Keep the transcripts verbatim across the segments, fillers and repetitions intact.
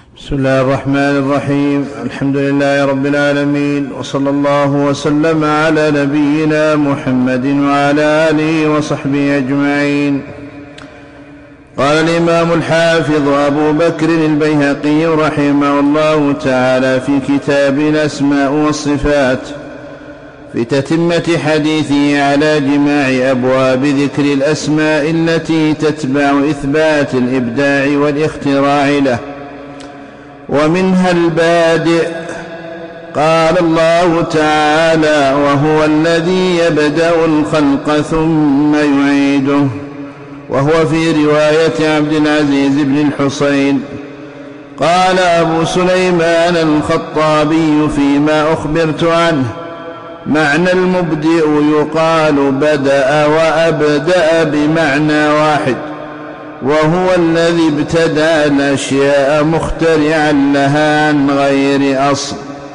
بسم الله الرحمن الرحيم. الحمد لله رب العالمين، وصلى الله وسلم على نبينا محمد وعلى آله وصحبه أجمعين. قال الإمام الحافظ أبو بكر البيهقي رحمه الله تعالى في كتاب الأسماء والصفات في تتمة حديثه على جماع أبواب ذكر الأسماء التي تتبع إثبات الإبداع والاختراع له، ومنها البادئ. قال الله تعالى: وهو الذي يبدأ الخلق ثم يعيده، وهو في رواية عبد العزيز بن الحصين. قال أبو سليمان الخطابي فيما أخبرت عنه: معنى المبدئ يقال بدأ وأبدأ بمعنى واحد، وهو الذي ابتدأ الأشياء مخترعا لها عن غير أصل.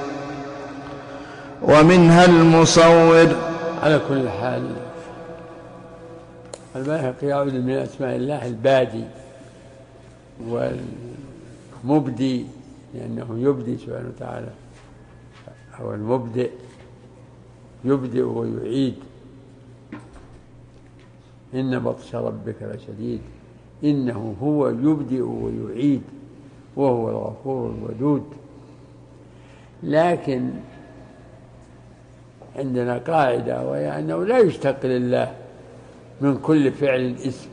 ومنها المصور. على كل حال البيهقي يعود من أسماء الله البادي والمبدي، لأنه يبدي سبحانه وتعالى، هو المبدئ، يبدئ ويعيد. إن بطش ربك لشديد، إنه هو يبدئ ويعيد وهو الغفور الودود. لكن عندنا قاعدة، وهي أنه لا يشتق لله من كل فعل اسم،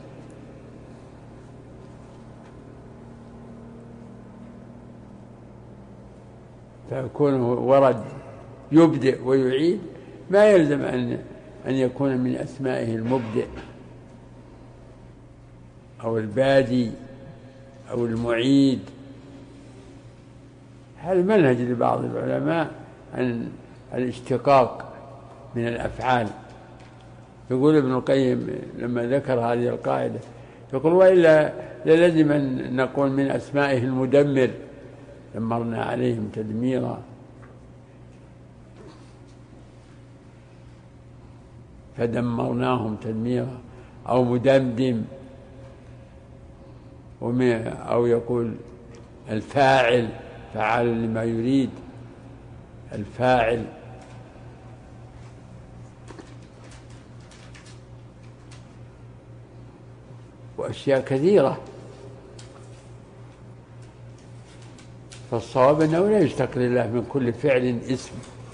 فيكون ورد يبدئ ويعيد، ما يلزم أن أن يكون من أسمائه المبدئ أو البادي أو المعيد. هذا منهج لبعض العلماء عن الاشتقاق من الأفعال. يقول ابن القيم لما ذكر هذه القاعدة، يقول: وإلا للزم أن نقول من أسمائه المدمر، دمرنا عليهم تدميرا، فدمرناهم تدميرا، أو مدمدم، أو يقول الفاعل، فعال لما يريد، الفاعل. وأشياء كثيرة. فالصواب أنه لا يشتق لله من كل فعل اسم،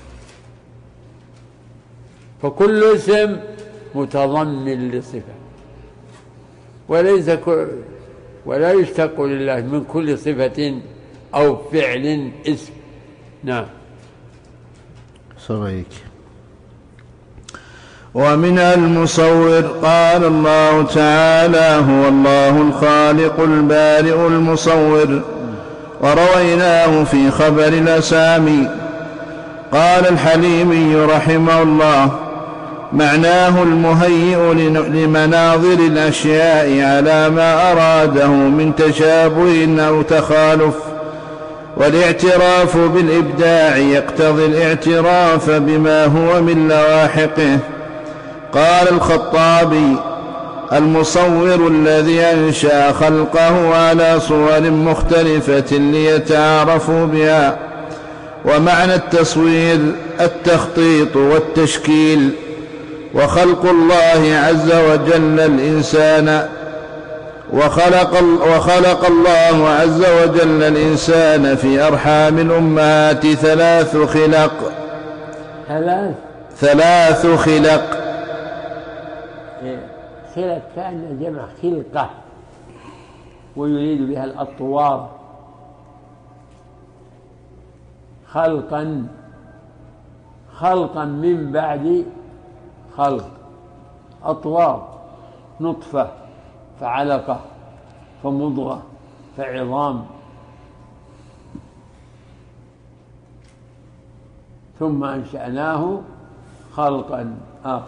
فكل اسم متضمن لصفة، وليس كل ولا يشتق لله من كل صفة أو فعل اسم. نعم. صغيك. ومن المصور. قال الله تعالى: هو الله الخالق البارئ المصور. ورويناه في خبر الأسامي. قال الحليمي رحمه الله: معناه المهيئ لمناظر الأشياء على ما أراده من تشابه أو تخالف. والاعتراف بالإبداع يقتضي الاعتراف بما هو من لواحقه. قال الخطابي: المصور الذي أنشأ خلقه على صور مختلفة ليتعارفوا بها. ومعنى التصوير التخطيط والتشكيل. وخلق الله عز وجل الإنسان وخلق, وخلق الله عز وجل الإنسان في أرحام الأمهات ثلاث خلق ثلاث ثلاث خلق خلق كأن جمع خلقة، ويريد بها الأطوار، خلقا خلقا من بعد خلق، أطوار، نطفة فعلقة فمضغة فعظام، ثم أنشأناه خلقا آخر.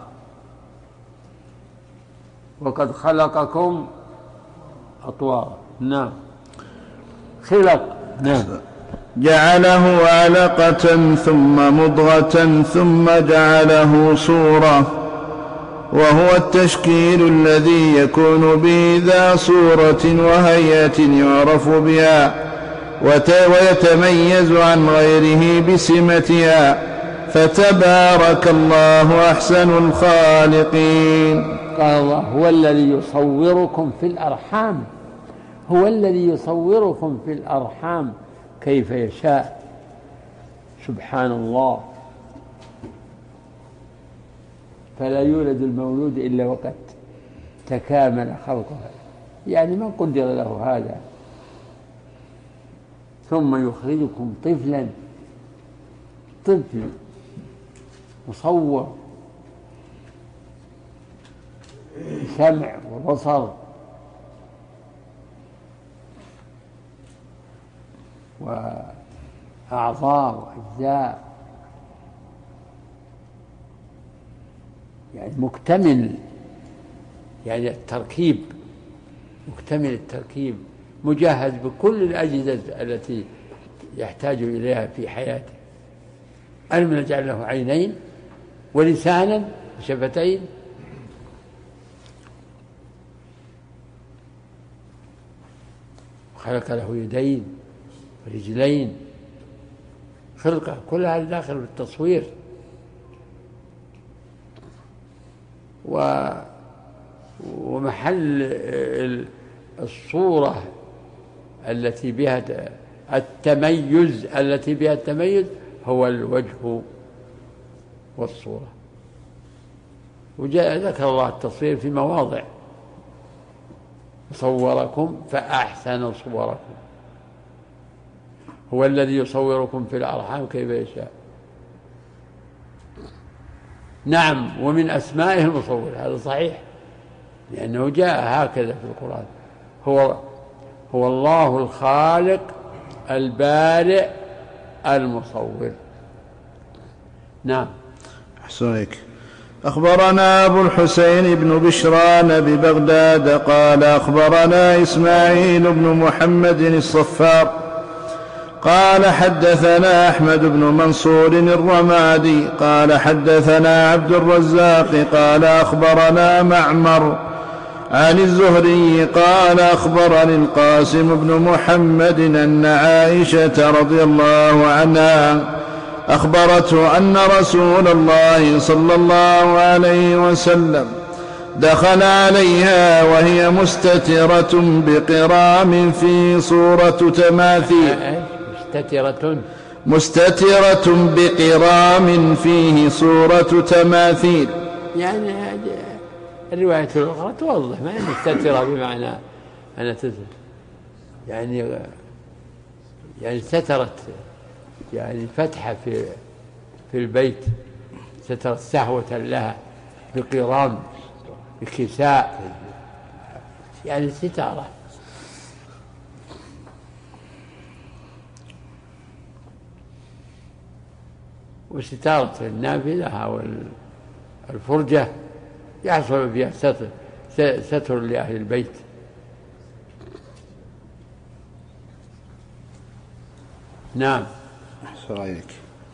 وقد خلقكم أطوار. نعم. خلق. نعم. جعله علقة ثم مضغة ثم جعله صورة، وهو التشكيل الذي يكون به ذا صورة وهيئة يعرف بها، ويتميز عن غيره بسمتها، فتبارك الله أحسن الخالقين. قال الله هو الذي يصوركم في الأرحام، هو الذي يصوركم في الأرحام كيف يشاء. سبحان الله. فلا يولد المولود إلا وقد تكامل خلقه، يعني من قدر له هذا، ثم يخرجكم طفلا، طفل مصور سمع وبصر وأعضاء وأجزاء، يعني مكتمل، يعني التركيب مكتمل التركيب، مجهز بكل الأجهزة التي يحتاج إليها في حياته. ألم نجعل له عينين ولسانا وشفتين، خلق له يدين ورجلين، خلقه كلها داخل بالتصوير. و ومحل الصورة التي بها التميز التي بها التميز هو الوجه والصورة. وجاء ذكر الله التصوير في مواضع، صوركم فأحسن صوركم، هو الذي يصوركم في الأرحام كيف يشاء. نعم، ومن أسمائه المصور، هذا صحيح، لأنه جاء هكذا في القرآن. هو هو الله الخالق البارئ المصور. نعم. أحسنك. أخبرنا أبو الحسين بن بشران ببغداد قال أخبرنا إسماعيل بن محمد الصفار قال حدثنا أحمد بن منصور الرمادي قال حدثنا عبد الرزاق قال أخبرنا معمر عن الزهري قال أخبرني القاسم بن محمد أن عائشة رضي الله عنها أخبرته أن رسول الله صلى الله عليه وسلم دخل عليها وهي مستترة بقرام في صورة تماثيل، مستترة مستترة بقرام فيه صورة تماثيل. يعني الرواية الأخرى توضح ما مستترة بمعنى أن تستر، يعني يعني سترت، يعني فتحة في في البيت، سترت سهوة لها بقرام بكساء، يعني ستارة. وستارة النافذة أو الفرجة يحصل فيها ستر ستر لأهل البيت. نعم. رأيك.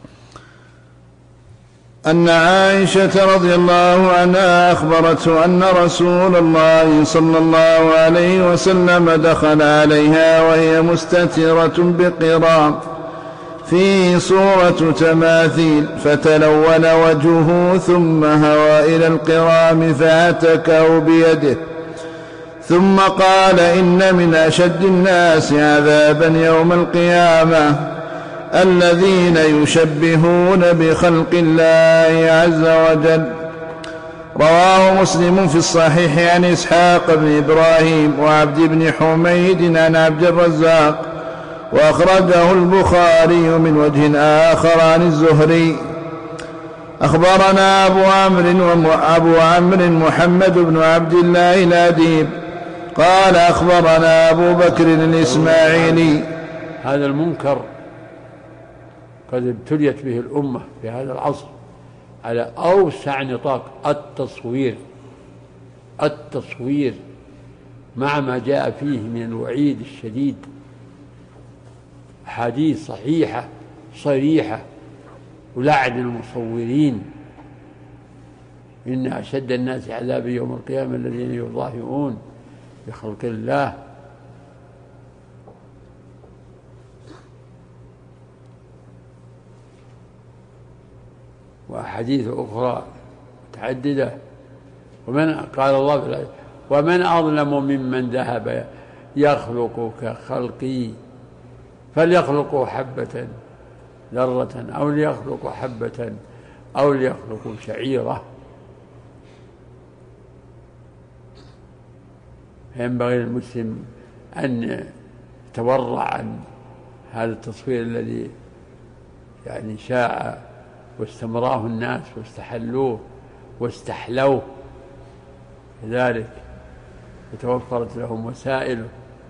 أن عائشة رضي الله عنها أخبرته أن رسول الله صلى الله عليه وسلم دخل عليها وهي مستترة بقرام فيه صورة تماثيل، فتلون وجهه ثم هوى إلى القرام فهتكه بيده، ثم قال إن من أشد الناس عذابا يوم القيامة الذين يشبهون بخلق الله عز وجل. رواه مسلم في الصحيح عن إسحاق بن إبراهيم وعبد بن حميد عن عبد الرزاق، وأخرجه البخاري من وجه آخر عن الزهري. أخبرنا أبو عمرو أبو عمرو محمد بن عبد الله الأديب قال أخبرنا أبو بكر الإسماعيلي. هذا المنكر قد ابتليت به الأمة في هذا العصر على أوسع نطاق، التصوير التصوير مع ما جاء فيه من الوعيد الشديد، حديث صحيحة صريحة، ولعن المصورين. إن أشد الناس عذابا يوم القيامة الذين يضاهئون بخلق الله. وأحاديث أخرى متعددة. ومن قال الله في الآية: ومن أظلم ممن ذهب يخلق كخلقي فليخلقوا حبة ذرة أو ليخلقوا حبة أو ليخلقوا شعيرة. ينبغي للمسلم أن يتورع عن هذا التصوير الذي يعني شاع واستمراه الناس واستحلوه واستحلوه، لذلك وتوفرت لهم وسائله.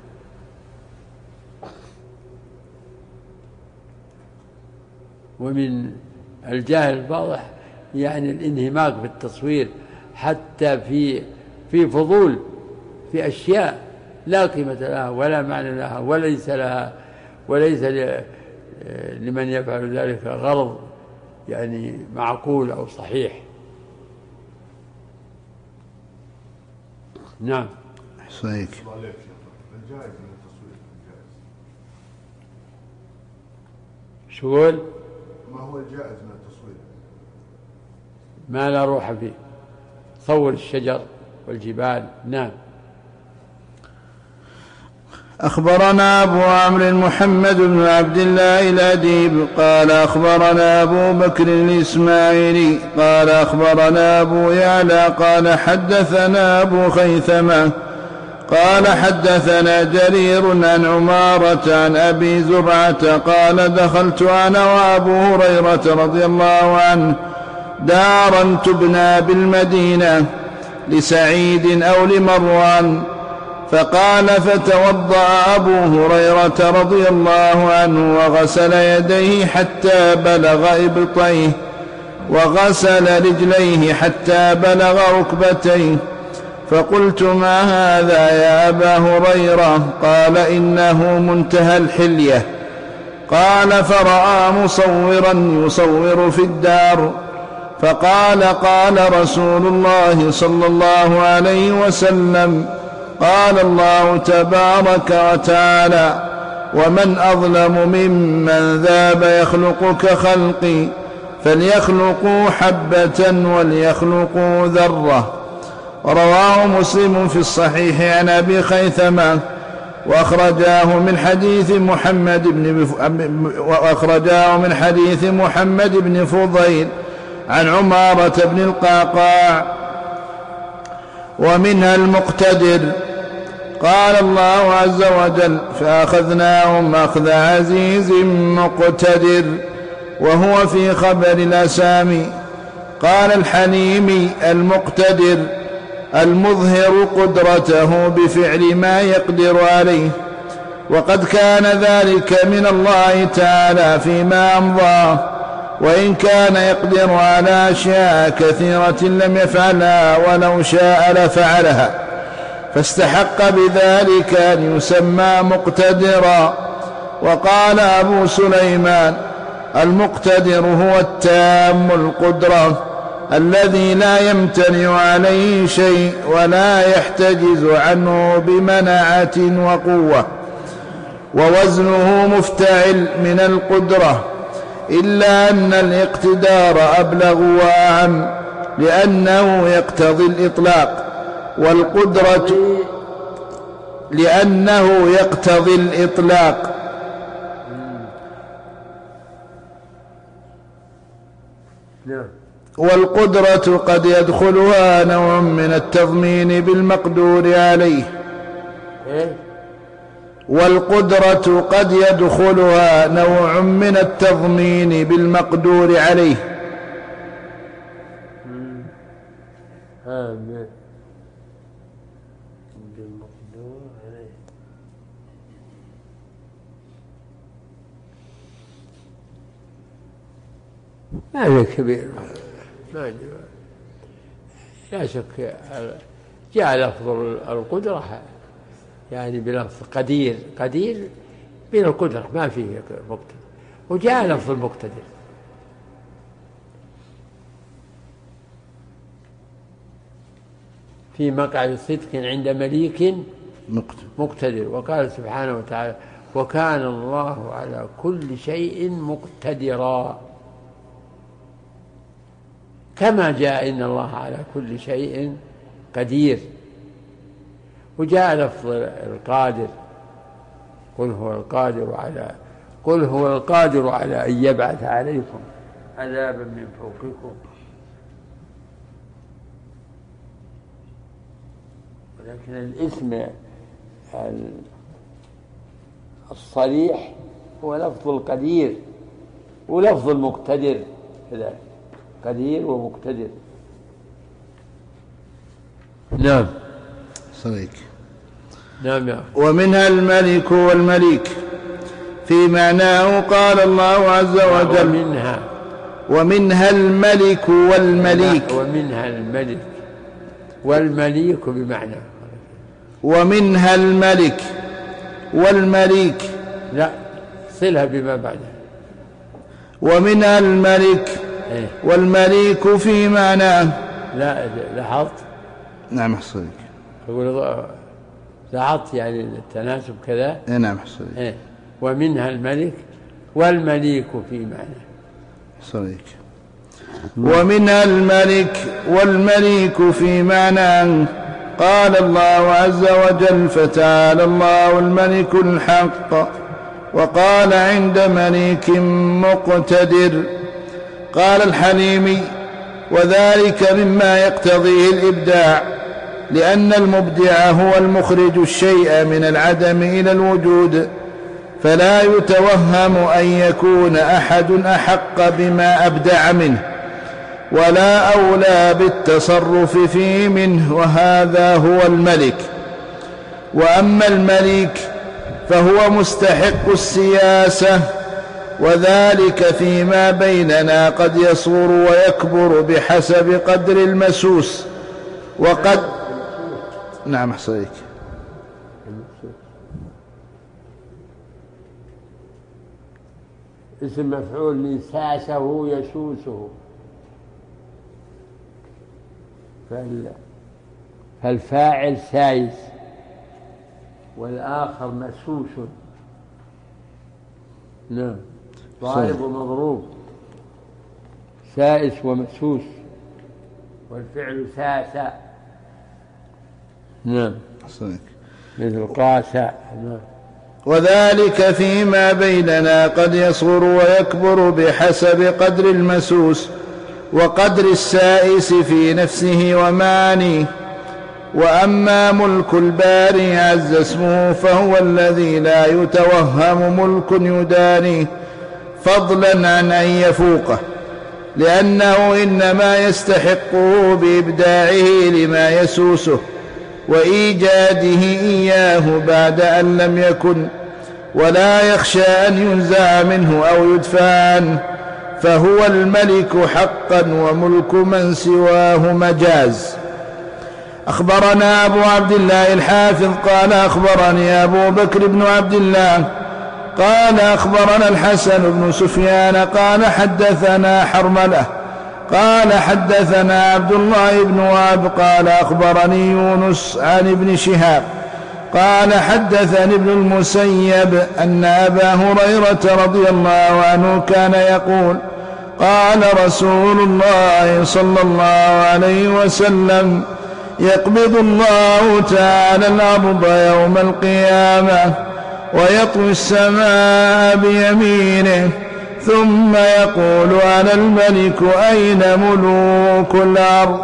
ومن الجهل الواضح يعني الانهماك في التصوير حتى في في فضول، في أشياء لا قيمة لها ولا معنى لها وليس لها وليس لمن يفعل ذلك غرض يعني معقول أو صحيح. نعم. أحسنك. شو قول؟ ما هو الجائز من التصوير؟ ما لا روح فيه، صور الشجر والجبال. نعم. أخبرنا أبو عمرو محمد بن عبد الله الأديب قال أخبرنا أبو بكر الإسماعيلي قال أخبرنا أبو يعلى قال حدثنا أبو خيثمة قال حدثنا جرير عن عمارة عن أبي زرعة قال دخلت أنا وأبو هريرة رضي الله عنه دارا تبنى بالمدينة لسعيد أو لمروان، فقال فتوضأ أبو هريرة رضي الله عنه وغسل يديه حتى بلغ إبطيه وغسل رجليه حتى بلغ ركبتيه، فقلت ما هذا يا أبا هريرة؟ قال إنه منتهى الحلية. قال فرأى مصورا يصور في الدار فقال قال رسول الله صلى الله عليه وسلم قال الله تبارك وتعالى ومن أظلم ممن ذاب يخلق كخلقي فليخلقوا حبة وليخلقوا ذرة. رواه مسلم في الصحيح عن أبي خيثمة وأخرجاه من حديث محمد بن وأخرجاه من حديث محمد بن فضيل عن عمارة بن القعقاع. ومنها المقتدر. قال الله عز وجل فأخذناهم أخذ عزيز مقتدر، وهو في خبر الأسامي. قال الحليمي المقتدر المظهر قدرته بفعل ما يقدر عليه، وقد كان ذلك من الله تعالى فيما أمضى، وإن كان يقدر على أشياء كثيرة لم يفعلها ولو شاء لفعلها، فاستحق بذلك أن يسمى مقتدرا. وقال أبو سليمان المقتدر هو التام القدرة الذي لا يمتنع عليه شيء ولا يحتجز عنه بمنعة وقوة، ووزنه مفتعل من القدرة، إلا أن الاقتدار أبلغ وأعم لأنه يقتضي الإطلاق، والقدرة لأنه يقتضي الإطلاق والقدرة قد يدخلها نوع من التضمين بالمقدور عليه والقدرة قد يدخلها نوع من التضمين بالمقدور عليه. ما هي كبير، ما لا شك جاء لفظ القدرة يعني بلفظ قدير، قدير بين القدرة ما فيه مقتدر، وجاء لفظ المقتدر. في مقعد صدق عند مليك مقتدر. وقال سبحانه وتعالى وكان الله على كل شيء مقتدرا. كما جاء إن الله على كل شيء قدير. وجاء لفظ القادر، قل هو القادر على قل هو القادر على أن يبعث عليكم عذابا من فوقكم. ولكن الاسم الصريح هو لفظ القدير ولفظ المقتدر كذلك، قدير ومقتدر. نعم صديق. نعم يا. ومنها الملك والمليك في معناه قال الله عز وجل ومنها ومنها الملك والمليك ومنها الملك والمليك بمعنى ومنها الملك والمليك لا صلها بما بعده. ومنها الملك إيه؟ والمليك في معناه. لا لاحظت. نعم صديق. يقول لاحظت يعني التناسب كذا. نعم صديق. إيه؟ ومنها الملك والمليك في معناه صديق. ومنها الملك والمليك في معناه قال الله عز وجل فتعالى الله الملك الحق. وقال عند مليك مقتدر. قال الحليمي وذلك مما يقتضيه الإبداع، لأن المبدع هو المخرج الشيء من العدم إلى الوجود، فلا يتوهم أن يكون أحد أحق بما أبدع منه ولا أولى بالتصرف فيه منه، وهذا هو الملك. وأما الملك فهو مستحق السياسة، وذلك فيما بيننا قد يصغر ويكبر بحسب قدر المسوس. وقد نعم أحسنك. اسم مفعول من ساسه يسوسه، فالفاعل سايس والآخر مسوس. نعم ضارب ومضروب، سائس ومسوس، والفعل ساسا. نعم مثل قاسا. نعم. وذلك فيما بيننا قد يصغر ويكبر بحسب قدر المسوس وقدر السائس في نفسه ومعانيه. وأما ملك الباري عز اسمه فهو الذي لا يتوهم ملك يدانيه فضلا عن أن يفوقه، لأنه إنما يستحقه بإبداعه لما يسوسه وإيجاده إياه بعد أن لم يكن، ولا يخشى أن ينزع منه أو يدفع عنه، فهو الملك حقا وملك من سواه مجاز. أخبرنا أبو عبد الله الحافظ قال أخبرني أبو بكر بن عبد الله قال أخبرنا الحسن بن سفيان قال حدثنا حرملة قال حدثنا عبد الله بن وهب قال أخبرني يونس عن ابن شهاب قال حدثني ابن المسيب أن أبا هريرة رضي الله عنه كان يقول قال رسول الله صلى الله عليه وسلم يقبض الله تعالى الأرض يوم القيامة ويطوي السماء بيمينه ثم يقول أنا الملك أين ملوك الأرض.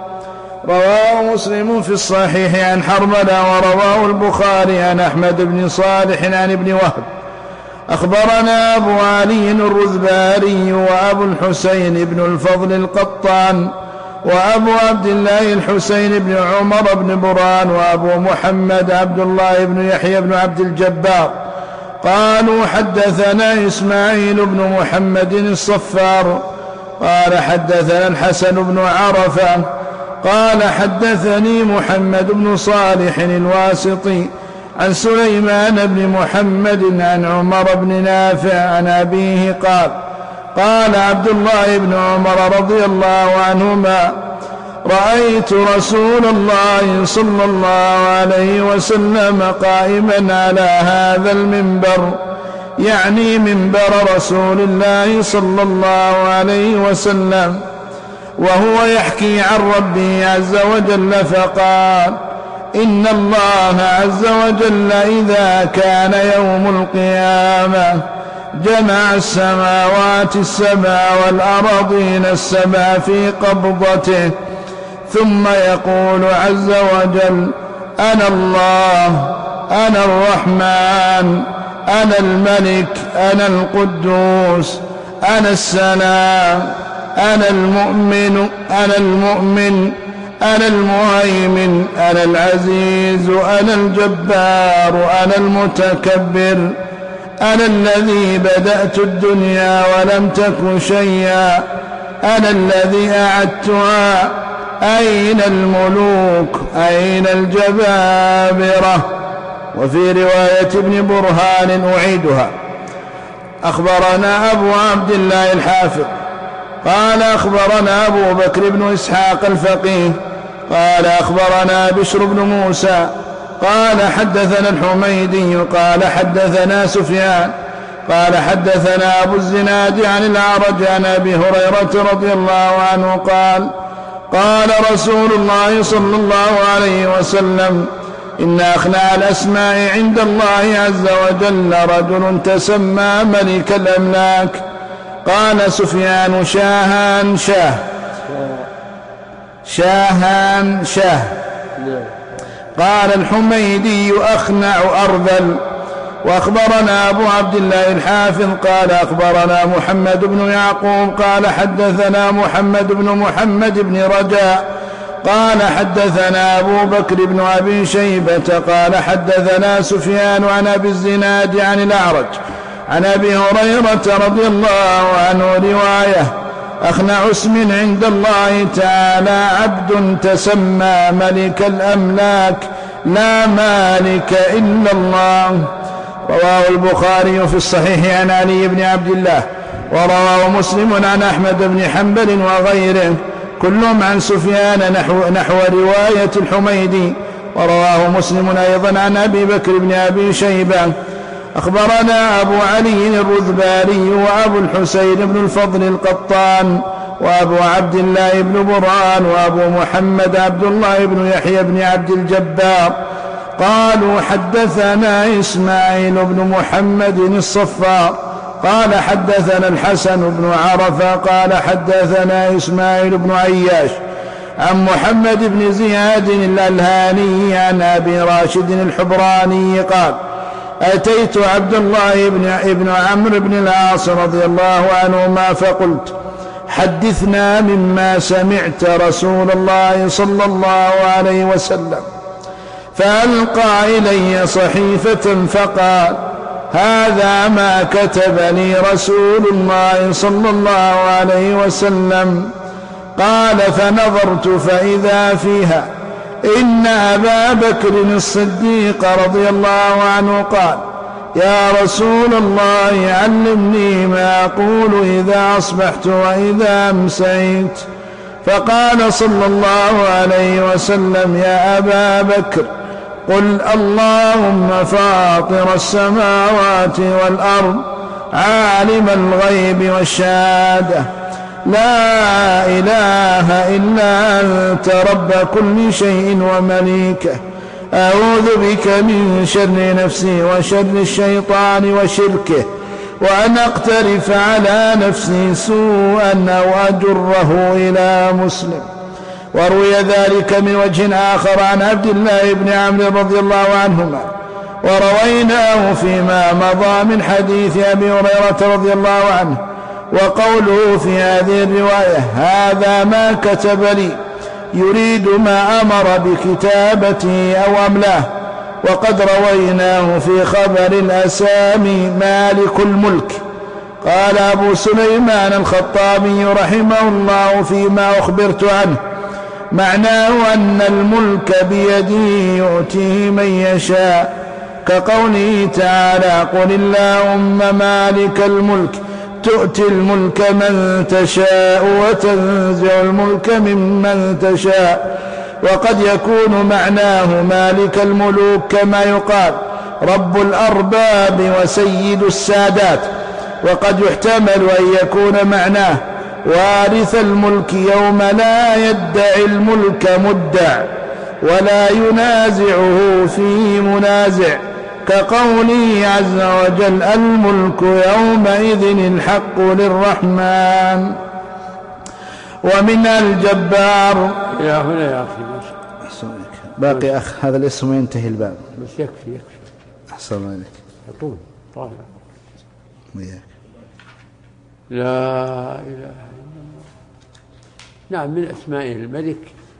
رواه مسلم في الصحيح عن حرملة، ورواه البخاري عن أحمد بن صالح عن ابن وهب. أخبرنا أبو علي الرذباري وأبو الحسين بن الفضل القطان وأبو عبد الله الحسين بن عمر بن بران وأبو محمد عبد الله بن يحيى بن عبد الجبار قالوا حدثنا إسماعيل بن محمد الصفار قال حدثنا الحسن بن عرفة قال حدثني محمد بن صالح الواسطي عن سليمان بن محمد عن عمر بن نافع عن أبيه قال قال عبد الله بن عمر رضي الله عنهما رأيت رسول الله صلى الله عليه وسلم قائما على هذا المنبر، يعني منبر رسول الله صلى الله عليه وسلم، وهو يحكي عن ربه عز وجل فقال: إن الله عز وجل إذا كان يوم القيامة جمع السماوات السبع والأراضين السبع في قبضته، ثم يقول عز وجل: أنا الله، أنا الرحمن، أنا الملك، أنا القدوس، أنا السلام، أنا المؤمن، أنا المؤمن، أنا المهيمن، أنا العزيز، أنا الجبار، أنا المتكبر، أنا الذي بدأت الدنيا ولم تك شيئا، أنا الذي أعدتها، أين الملوك، أين الجبابرة. وفي رواية ابن برهان أعيدها: أخبرنا أبو عبد الله الحافظ قال أخبرنا أبو بكر بن إسحاق الفقيه قال أخبرنا بشر بن موسى قال حدثنا الحميدي قال حدثنا سفيان قال حدثنا أبو الزناد عن الأعرج عن أبي هريرة رضي الله عنه قال: قال رسول الله صلى الله عليه وسلم: إن أخنع الأسماء عند الله عز وجل رجل تسمى ملك الأملاك. قال سفيان: شاهان شاه شاهان شاه. قال الحميدي: أخنع أرذل. وأخبرنا أبو عبد الله الحافظ قال أخبرنا محمد بن يعقوب قال حدثنا محمد بن محمد بن رجاء قال حدثنا أبو بكر بن أبي شيبة قال حدثنا سفيان عن أبي الزناد عن الأعرج عن أبي هريرة رضي الله عنه رواية: أخنع اسم عند الله تعالى عبد تسمى ملك الأملاك لا مالك إلا الله. رواه البخاري في الصحيح عن علي بن عبد الله، ورواه مسلم عن أحمد بن حنبل وغيره كلهم عن سفيان نحو, نحو رواية الحميدي. ورواه مسلم أيضا عن أبي بكر بن أبي شيبة. أخبرنا أبو علي الرذباري وأبو الحسين بن الفضل القطان وأبو عبد الله بن برهان وأبو محمد عبد الله بن يحيى بن عبد الجبار قالوا حدثنا إسماعيل بن محمد الصفار قال حدثنا الحسن بن عرفة قال حدثنا إسماعيل بن عياش عن محمد بن زياد الألهاني عن أبي راشد الحبراني قال: أتيت عبد الله بن, ابن عمرو بن العاص رضي الله عنهما فقلت: حدثنا مما سمعت رسول الله صلى الله عليه وسلم. فألقى إلي صحيفة فقال: هذا ما كتب لي رسول الله صلى الله عليه وسلم. قال: فنظرت فإذا فيها إن أبا بكر الصديق رضي الله عنه قال: يا رسول الله علمني ما أقول إذا أصبحت وإذا أمسيت. فقال صلى الله عليه وسلم: يا أبا بكر قل اللهم فاطر السماوات والأرض عالم الغيب والشهادة لا إله إلا أنت رب كل شيء ومليكه أعوذ بك من شر نفسي وشر الشيطان وشركه وأن أقترف على نفسي سوءا أو أجره إلى مسلم. وروي ذلك من وجه آخر عن عبد الله بن عمرو رضي الله عنهما، ورويناه فيما مضى من حديث أبي هريرة رضي الله عنه. وقوله في هذه الرواية: هذا ما كتب لي، يريد ما أمر بكتابته أو أملاه. وقد رويناه في خبر الأسامي مالك الملك. قال أبو سليمان الخطابي رحمه الله فيما أخبرت عنه: معناه أن الملك بيده يؤتيه من يشاء، كقوله تعالى: قل اللهم مالك الملك تؤتي الملك من تشاء وتنزع الملك ممن تشاء. وقد يكون معناه مالك الملوك كما يقال رب الأرباب وسيد السادات. وقد يحتمل أن يكون معناه وارث الملك يوم لا يدعي الملك مدع ولا ينازعه فيه منازع، كقوله عز وجل: الملك يومئذ الحق للرحمن. ومن الجبار. إلى هنا يا أخي باقي أخ هذا الاسم ينتهي الباب، بس يكفي يكفي. أحسن عليك. يطول طالع. وياك. لا إله إلا الله. نعم، من أسمائه الملك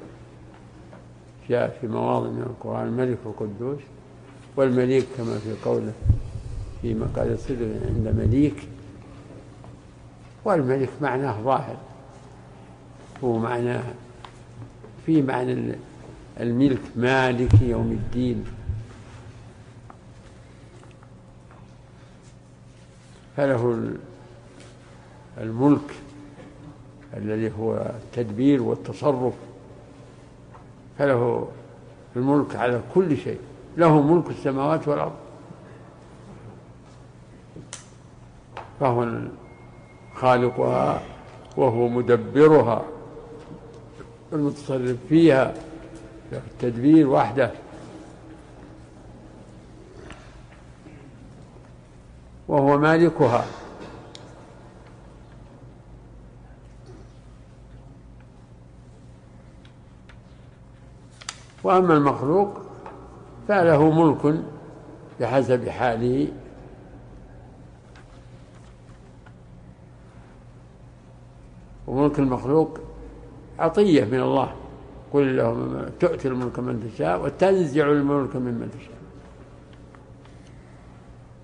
جاء في مواضع من القرآن: الملك القدوس، والمليك كما في قوله: في مقعد صدق عند مليك. والملك معناه ظاهر، هو معناه في معنى الملك مالك يوم الدين. فله الملك الذي هو التدبير والتصرف، فله الملك على كل شيء، له ملك السماوات والأرض، فهو خالقها وهو مدبرها المتصرف فيها، التدبير وحده. وهو مالكها. وأما المخلوق فله ملك بحسب حاله، وملك المخلوق عطية من الله: قل اللهم تؤتي الملك من تشاء وتنزع الملك ممن تشاء.